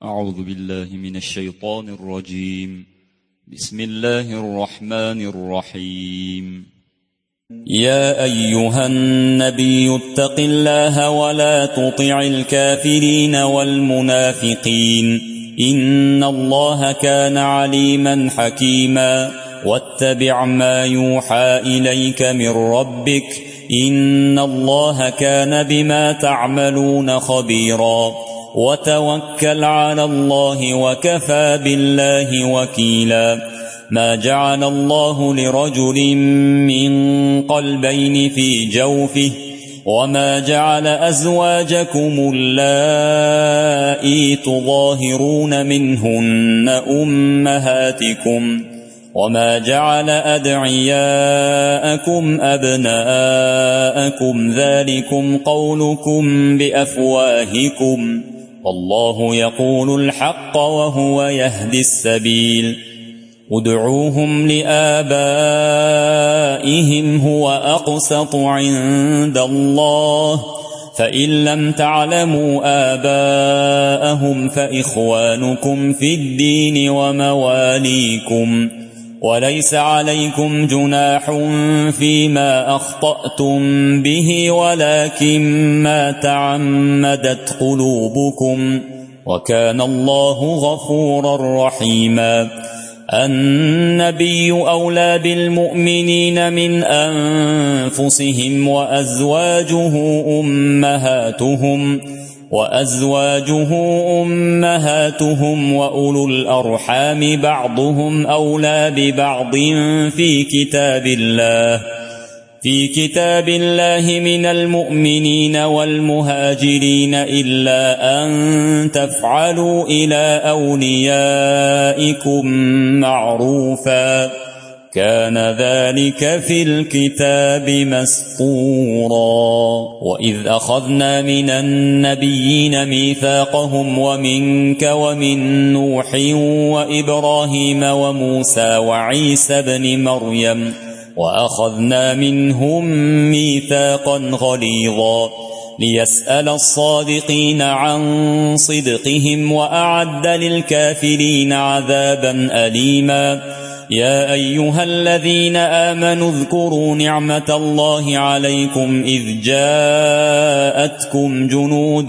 أعوذ بالله من الشيطان الرجيم. بسم الله الرحمن الرحيم. يا أيها النبي اتق الله ولا تطع الكافرين والمنافقين إن الله كان عليما حكيما واتبع ما يوحى إليك من ربك إن الله كان بما تعملون خبيرا وتوكل على الله وكفى بالله وكيلا ما جعل الله لرجل من قلبين في جوفه وما جعل أزواجكم اللائي تظاهرون منهن أمهاتكم وما جعل أدعياءكم أبناءكم ذلكم قولكم بأفواهكم والله يقول الحق وهو يهدي السبيل ادعوهم لآبائهم هو أقسط عند الله فإن لم تعلموا آباءهم فإخوانكم في الدين ومواليكم وليس عليكم جناح فيما أخطأتم به ولكن ما تعمدت قلوبكم وكان الله غفورا رحيما النبي أولى بالمؤمنين من أنفسهم وأزواجه أمهاتهم وأولو الأرحام بعضهم أولى ببعض في كتاب الله من المؤمنين والمهاجرين إلا أن تفعلوا إلى أوليائكم معروفا كان ذلك في الكتاب مسطورا وإذ أخذنا من النبيين ميثاقهم ومنك ومن نوح وإبراهيم وموسى وعيسى بن مريم وأخذنا منهم ميثاقا غليظا ليسأل الصادقين عن صدقهم وأعد للكافرين عذابا أليما يا أيها الذين آمنوا اذكروا نعمة الله عليكم إذ جاءتكم جنود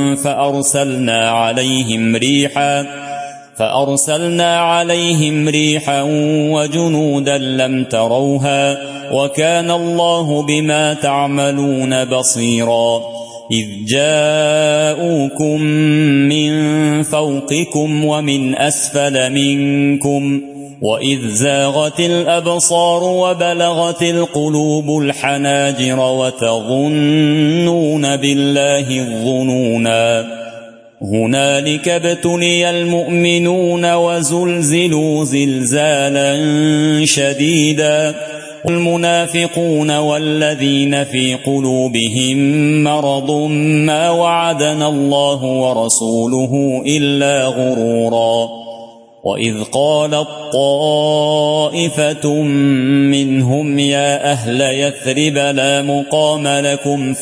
فأرسلنا عليهم ريحا وجنودا لم تروها وكان الله بما تعملون بصيرا إذ جاءوكم من فوقكم ومن أسفل منكم وإذ زاغت الأبصار وبلغت القلوب الحناجر وتظنون بالله الظنونا هنالك ابتلي المؤمنون وزلزلوا زلزالا شديدا المنافقون والذين في قلوبهم مرض ما وعدنا الله ورسوله إلا غرورا وإذ قالت طائفة منهم يا أهل يثرب لا مقام لكم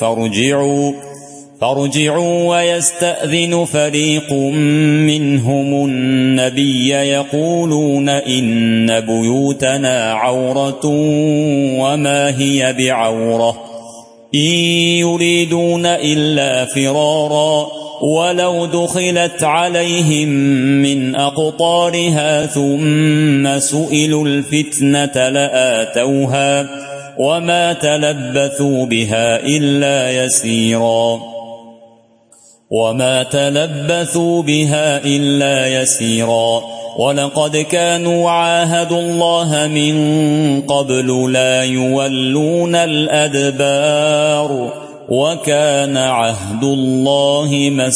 فارجعوا ويستأذن فريق منهم النبي يقولون إن بيوتنا عورة وما هي بعورة إن يريدون إلا فرارا ولو دخلت عليهم من أقطارها ثم سئلوا الفتنة لآتوها وما تلبثوا بها إلا يسيرا ولقد كانوا عاهدوا الله من قبل لا يولون الأدبار وكان عهد الله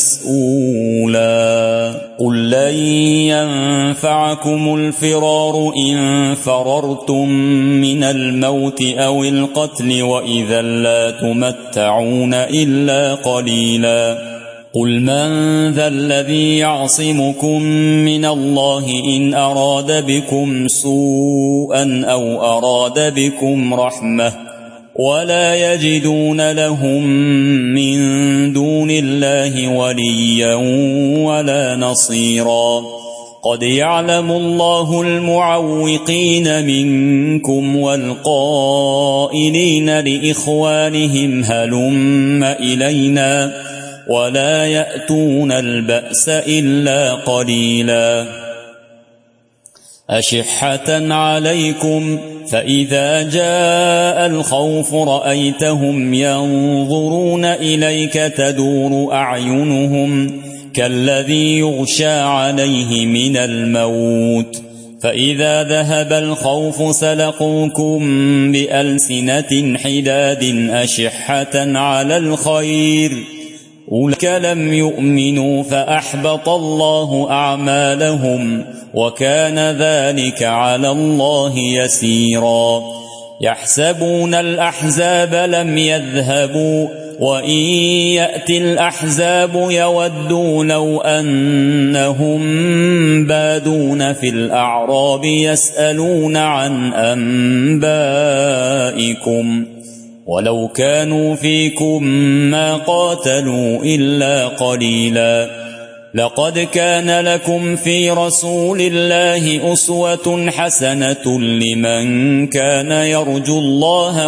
مسؤولا قل لن ينفعكم الفرار إن فررتم من الموت أو القتل وإذا لا تمتعون إلا قليلا قل من ذا الذي يعصمكم من الله إن أراد بكم سوءا أو أراد بكم رحمة ولا يجدون لهم من دون الله وليا ولا نصيرا قد يعلم الله المعوقين منكم والقائلين لإخوانهم هلم إلينا ولا يأتون البأس إلا قليلا أشحة عليكم فإذا جاء الخوف رأيتهم ينظرون إليك تدور أعينهم كالذي يغشى عليه من الموت فإذا ذهب الخوف سلقوكم بألسنة حداد أشحة على الخير أولئك لم يؤمنوا فأحبط الله أعمالهم وكان ذلك على الله يسيرا يحسبون الأحزاب لم يذهبوا وإن يأتي الأحزاب يودوا لو أنهم بادون في الأعراب يسألون عن أنبائكم ولو كانوا فيكم ما قاتلوا إلا قليلا لقد كان لكم في رسول الله أسوة حسنة لمن كان يرجو الله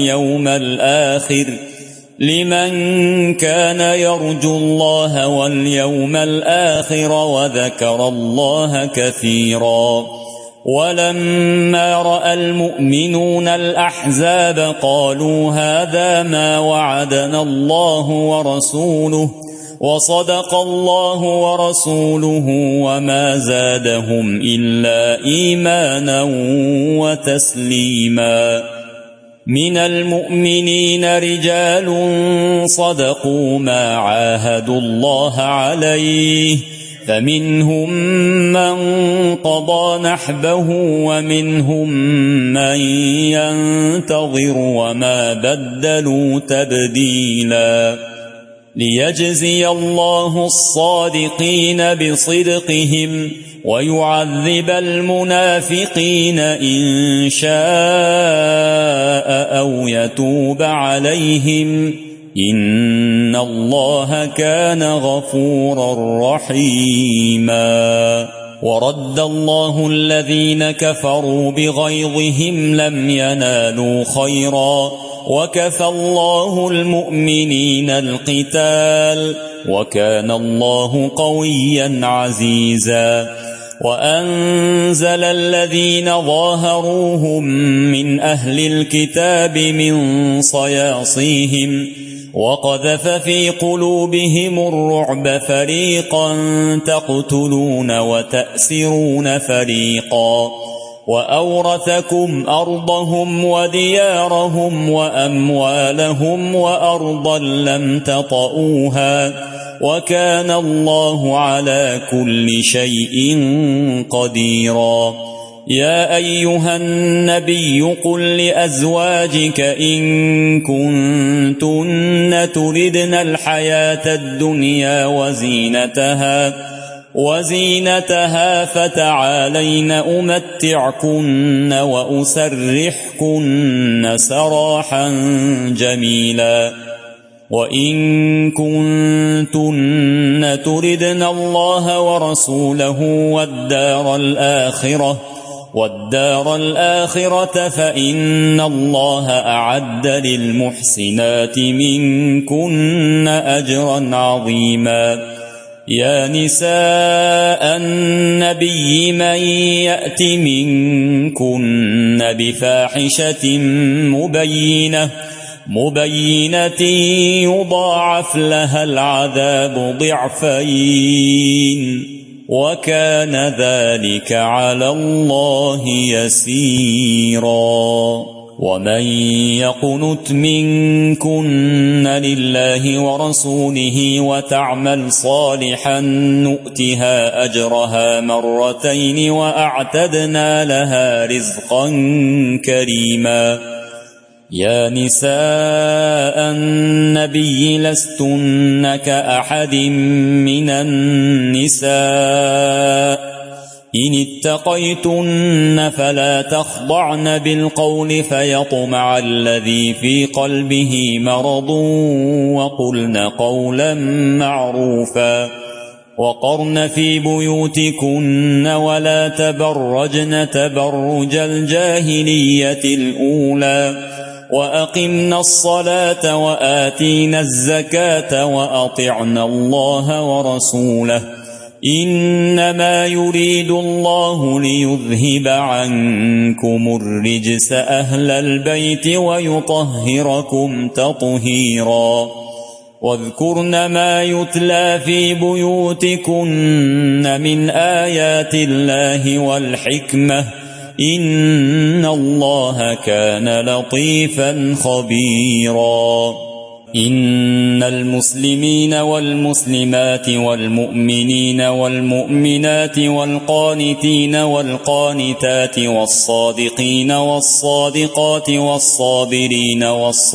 واليوم الآخر وذكر الله كثيرا ولما رأى المؤمنون الأحزاب قالوا هذا ما وعدنا الله ورسوله وصدق الله ورسوله وما زادهم إلا إيمانا وتسليما من المؤمنين رجال صدقوا ما عاهدوا الله عليه فمنهم من قضى نحبه ومنهم من ينتظر وما بدلوا تبديلا ليجزي الله الصادقين بصدقهم ويعذب المنافقين إن شاء أو يتوب عليهم إن الله كان غفورا رحيما ورد الله الذين كفروا بغيظهم لم ينالوا خيرا وكفى الله المؤمنين القتال وكان الله قويا عزيزا وأنزل الذين ظاهروهم من أهل الكتاب من صياصيهم وقذف في قلوبهم الرعب فريقا تقتلون وتأسرون فريقا وأورثكم أرضهم وديارهم وأموالهم وأرضا لم تطئوها وكان الله على كل شيء قديرا يا أيها النبي قل لأزواجك إن كنتن تردن الحياة الدنيا وزينتها فتعالين أمتعكن وأسرحكن سراحا جميلا وإن كنتن تردن الله ورسوله والدار الآخرة فإن الله أعد للمحسنات منكن أجرا عظيما يا نساء النبي من يأت منكن بفاحشة مبينة يضاعف لها العذاب ضعفين وكان ذلك على الله يسيرا ومن يقنت منكن لله ورسوله وتعمل صالحا نؤتها أجرها مرتين وأعتدنا لها رزقا كريما يا نساء النبي لستن كأحد من النساء إن اتقيتن فلا تخضعن بالقول فيطمع الذي في قلبه مرض وقلن قولا معروفا وقرن في بيوتكن ولا تبرجن تبرج الجاهلية الأولى وأقمنا الصلاة وآتينا الزكاة وأطعنا الله ورسوله إنما يريد الله ليذهب عنكم الرجس أهل البيت ويطهركم تطهيرا واذكرن ما يتلى في بيوتكن من آيات الله والحكمة إن الله كان لطيفا خبيرا إن المسلمين والمسلمات والمؤمنين والمؤمنات والقانتين والقانتات والصادقين والصادقات والصابرين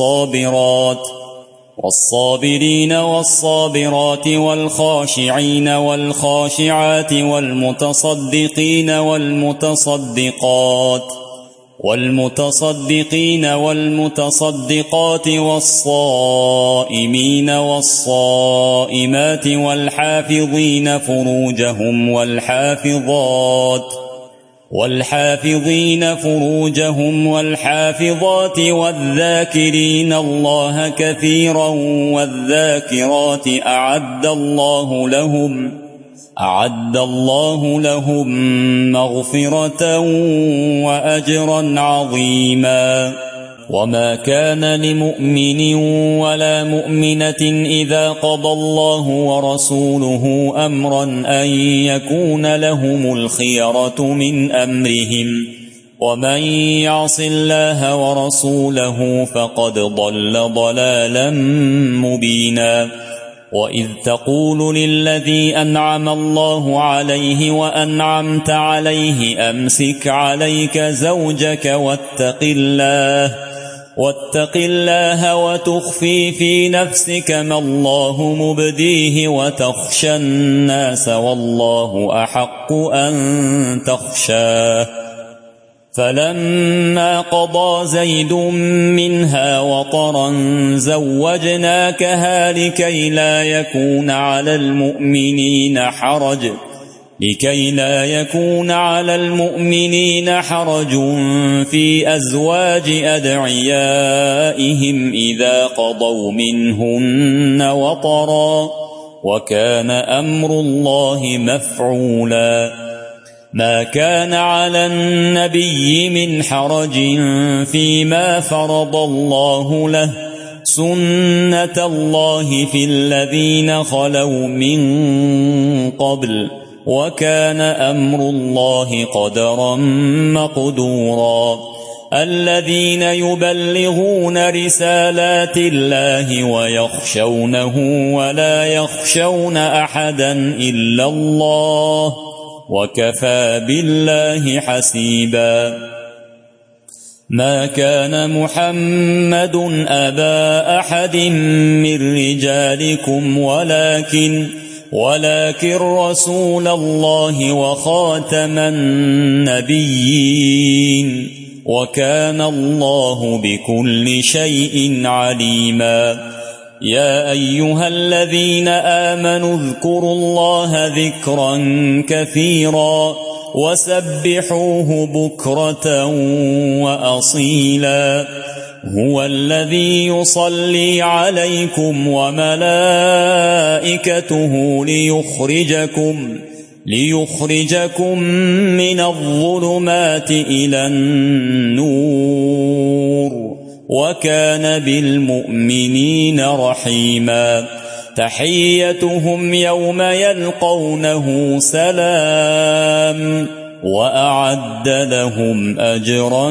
والصابرات والخاشعين والخاشعات والمتصدقين والمتصدقات والصائمين والصائمات والحافظين فروجهم والحافظات والذاكرين الله كثيرا والذاكرات أعد الله لهم مغفرة وأجرا عظيما وما كان لمؤمن ولا مؤمنة إذا قضى الله ورسوله أمرا أن يكون لهم الخيرة من أمرهم ومن يعص الله ورسوله فقد ضل ضلالا مبينا وإذ تقول للذي أنعم الله عليه وأنعمت عليه أمسك عليك زوجك واتق الله وتخفي في نفسك ما الله مبديه وتخشى الناس والله أحق أن تخشاه فلما قضى زيد منها وطرا زوجناكها لكي لا يكون على المؤمنين حرج في أزواج أدعيائهم إذا قضوا منهن وطرا وكان أمر الله مفعولا ما كان على النبي من حرج فيما فرض الله له سنة الله في الذين خلوا من قبل وكان أمر الله قدرا مقدورا الذين يبلغون رسالات الله ويخشونه ولا يخشون أحدا إلا الله وكفى بالله حسيبا ما كان محمد أبا أحد من رجالكم ولكن رسول الله وخاتم النبيين وكان الله بكل شيء عليما يا أيها الذين آمنوا اذكروا الله ذكرا كثيرا وسبحوه بكرة وأصيلا هو الذي يصلي عليكم وملائكته ليخرجكم من الظلمات إلى النور وكان بالمؤمنين رحيما تحيتهم يوم يلقونه سلام وأعد لهم أجرا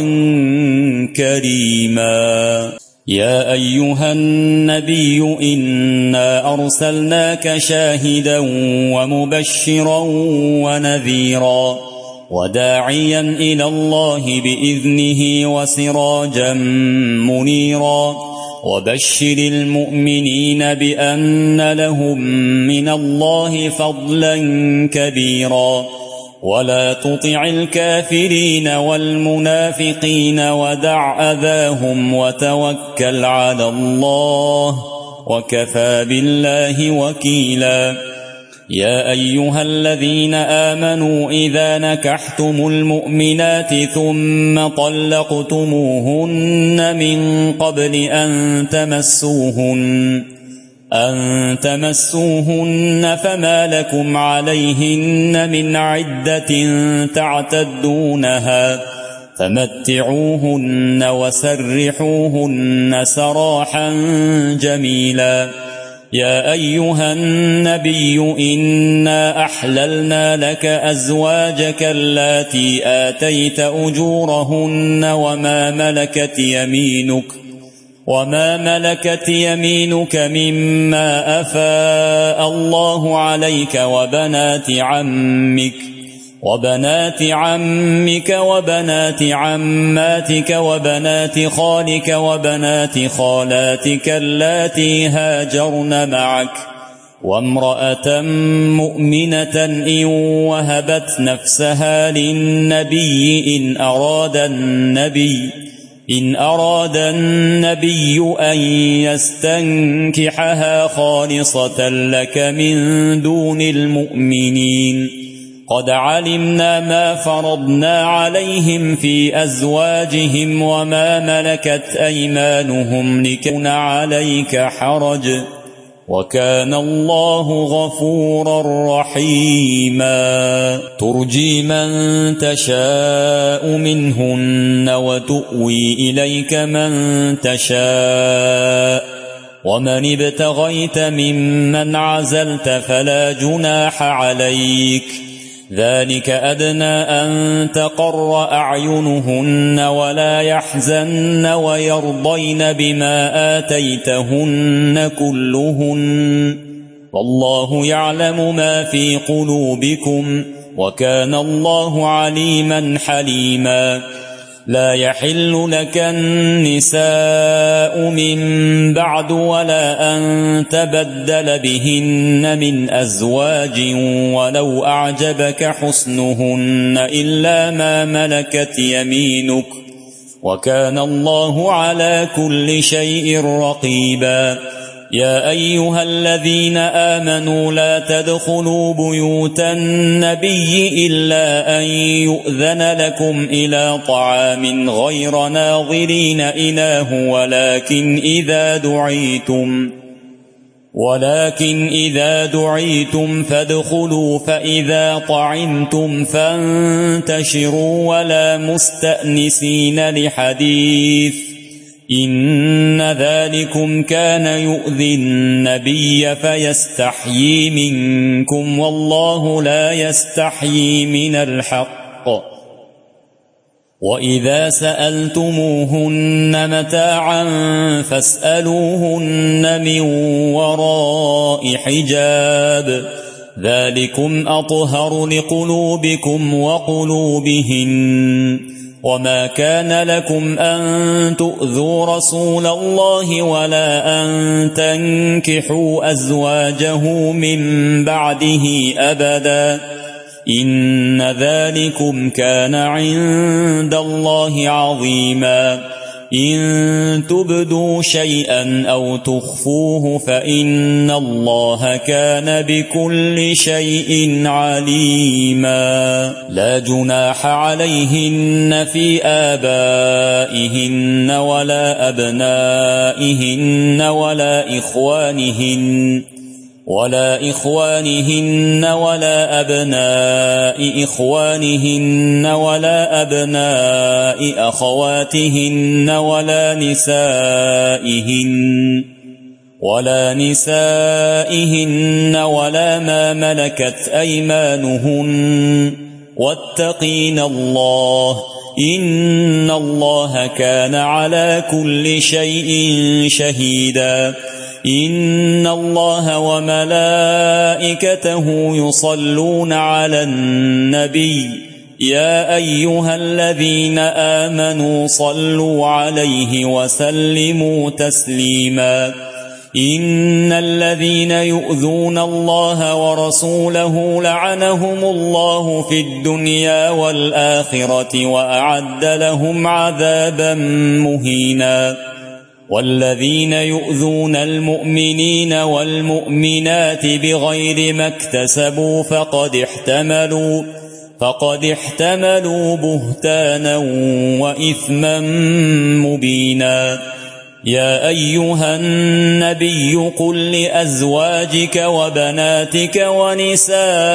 كريما يا أيها النبي إنا أرسلناك شاهدا ومبشرا ونذيرا وداعيا إلى الله بإذنه وسراجا منيرا وبشر المؤمنين بأن لهم من الله فضلا كبيرا ولا تطع الكافرين والمنافقين ودع أذاهم وتوكل على الله وكفى بالله وكيلا يا أيها الذين آمنوا إذا نكحتم المؤمنات ثم طلقتموهن من قبل أن تمسوهن فما لكم عليهن من عدة تعتدونها فمتعوهن وسرحوهن سراحا جميلا يا أيها النبي إنا أحللنا لك أزواجك اللاتي آتيت أجورهن وما ملكت يمينك مما أفاء الله عليك وبنات عمك وبنات عماتك وبنات خالك وبنات خالاتك اللاتي هاجرن معك وامرأة مؤمنة إن وهبت نفسها للنبي إن أراد النبي أن يستنكحها خالصة لك من دون المؤمنين قد علمنا ما فرضنا عليهم في أزواجهم وما ملكت أيمانهم ليكن عليك حرج وكان الله غفورا رحيما ترجي من تشاء منهن وتؤوي إليك من تشاء ومن ابتغيت ممن عزلت فلا جناح عليك ذلك أدنى أن تقر أعينهن ولا يحزن ويرضين بما آتيتهن كلهن والله يعلم ما في قلوبكم وكان الله عليما حليما لا يحل لك النساء من بعد ولا أن تبدل بهن من أزواج ولو أعجبك حسنهن إلا ما ملكت يمينك وكان الله على كل شيء رقيبا يا أيها الذين آمنوا لا تدخلوا بيوت النبي إلا أن يؤذن لكم إلى طعام غير ناظرين إناه ولكن إذا دعيتم فادخلوا فإذا طعمتم فانتشروا ولا مستأنسين لحديث إن ذلكم كان يؤذي النبي فيستحيي منكم والله لا يستحيي من الحق وإذا سألتموهن متاعا فاسألوهن من وراء حجاب ذلكم أطهر لقلوبكم وقلوبهن وما كان لكم أن تؤذوا رسول الله ولا أن تنكحوا أزواجه من بعده أبدا إن ذلكم كان عند الله عظيما إن تبدوا شيئا أو تخفوه فإن الله كان بكل شيء عليما لا جناح عليهن في آبائهن ولا أبنائهن ولا إخوانهن ولا أبناء إخوانهن ولا أبناء أخواتهن ولا نسائهن ولا ما ملكت أيمانهن واتقين الله إن الله كان على كل شيء شهيدا إن الله وملائكته يصلون على النبي يا أيها الذين آمنوا صلوا عليه وسلموا تسليما إن الذين يؤذون الله ورسوله لعنهم الله في الدنيا والآخرة وأعد لهم عذابا مهينا والذين يؤذون المؤمنين والمؤمنات بغير ما اكتسبوا فقد احتملوا بهتانا وإثما مبينا يا أيها النبي قل لأزواجك وبناتك ونساء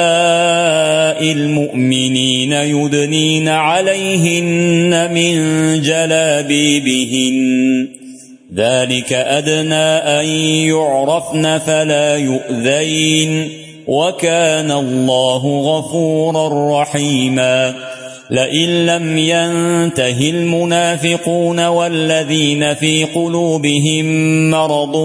المؤمنين يدنين عليهن من جلابيبهن ذلك أدنى أن يعرفن فلا يؤذين وكان الله غفورا رحيما لئن لم ينته المنافقون والذين في قلوبهم مرض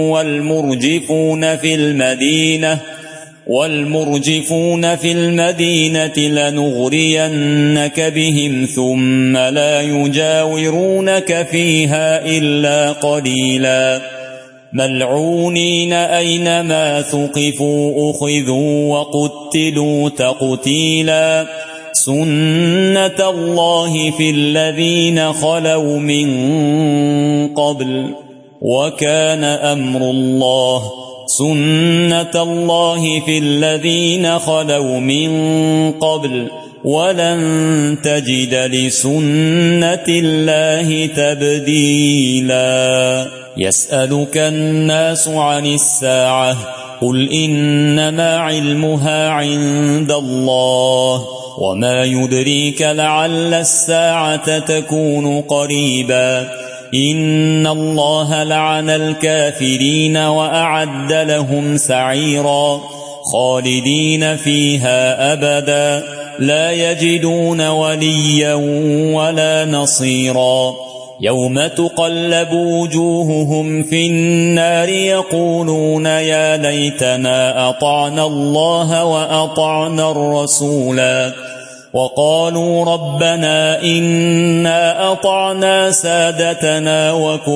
والمرجفون في المدينة لنغرينك بهم ثم لا يجاورونك فيها إلا قليلا ملعونين أينما ثقفوا أخذوا وقتلوا تقتيلا سنة الله في الذين خلوا من قبل وكان أمر الله سنة الله في الذين خلوا من قبل ولن تجد لسنة الله تبديلا يسألك الناس عن الساعة قل إنما علمها عند الله وما يدريك لعل الساعة تكون قريبا إن الله لعن الكافرين وأعد لهم سعيرا خالدين فيها أبدا لا يجدون وليا ولا نصيرا يوم تقلب وجوههم في النار يقولون يا ليتنا أطعنا الله وأطعنا الرسولا وقالوا ربنا إنا أطعنا سادتنا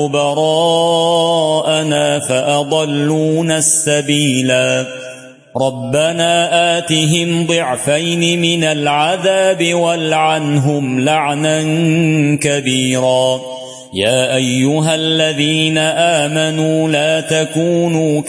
وكبراءنا فأضلونا السبيلا ربنا آتهم ضعفين من العذاب والعنهم لعنا كبيرا يا أيها الذين آمنوا لا تكونوا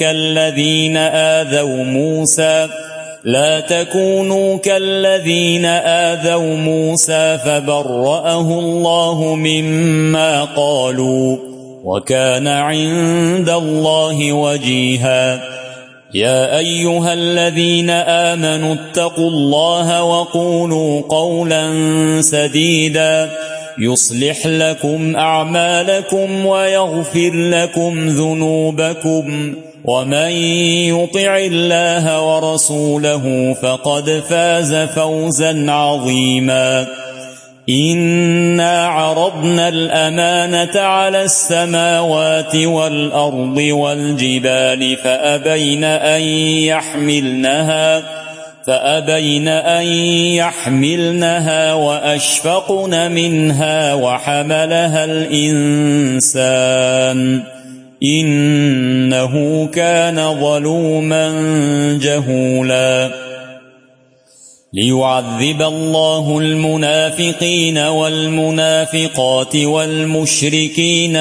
كالذين آذوا موسى فبرأه الله مما قالوا وكان عند الله وجيها يا أيها الذين آمنوا اتقوا الله وقولوا قولا سديدا يصلح لكم أعمالكم ويغفر لكم ذنوبكم ومن يطع الله ورسوله فقد فاز فوزا عظيما إنا عرضنا الأمانة على السماوات والأرض والجبال فأبين أن يحملنها وأشفقن منها وحملها الإنسان إنه كان ظلوما جهولا ليعذب الله المنافقين والمنافقات والمشركين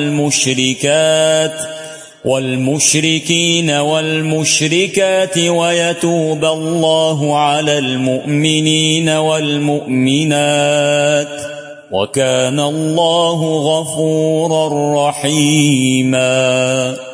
والمشركات ويتوب الله على المؤمنين والمؤمنات وكان الله غفورا رحيما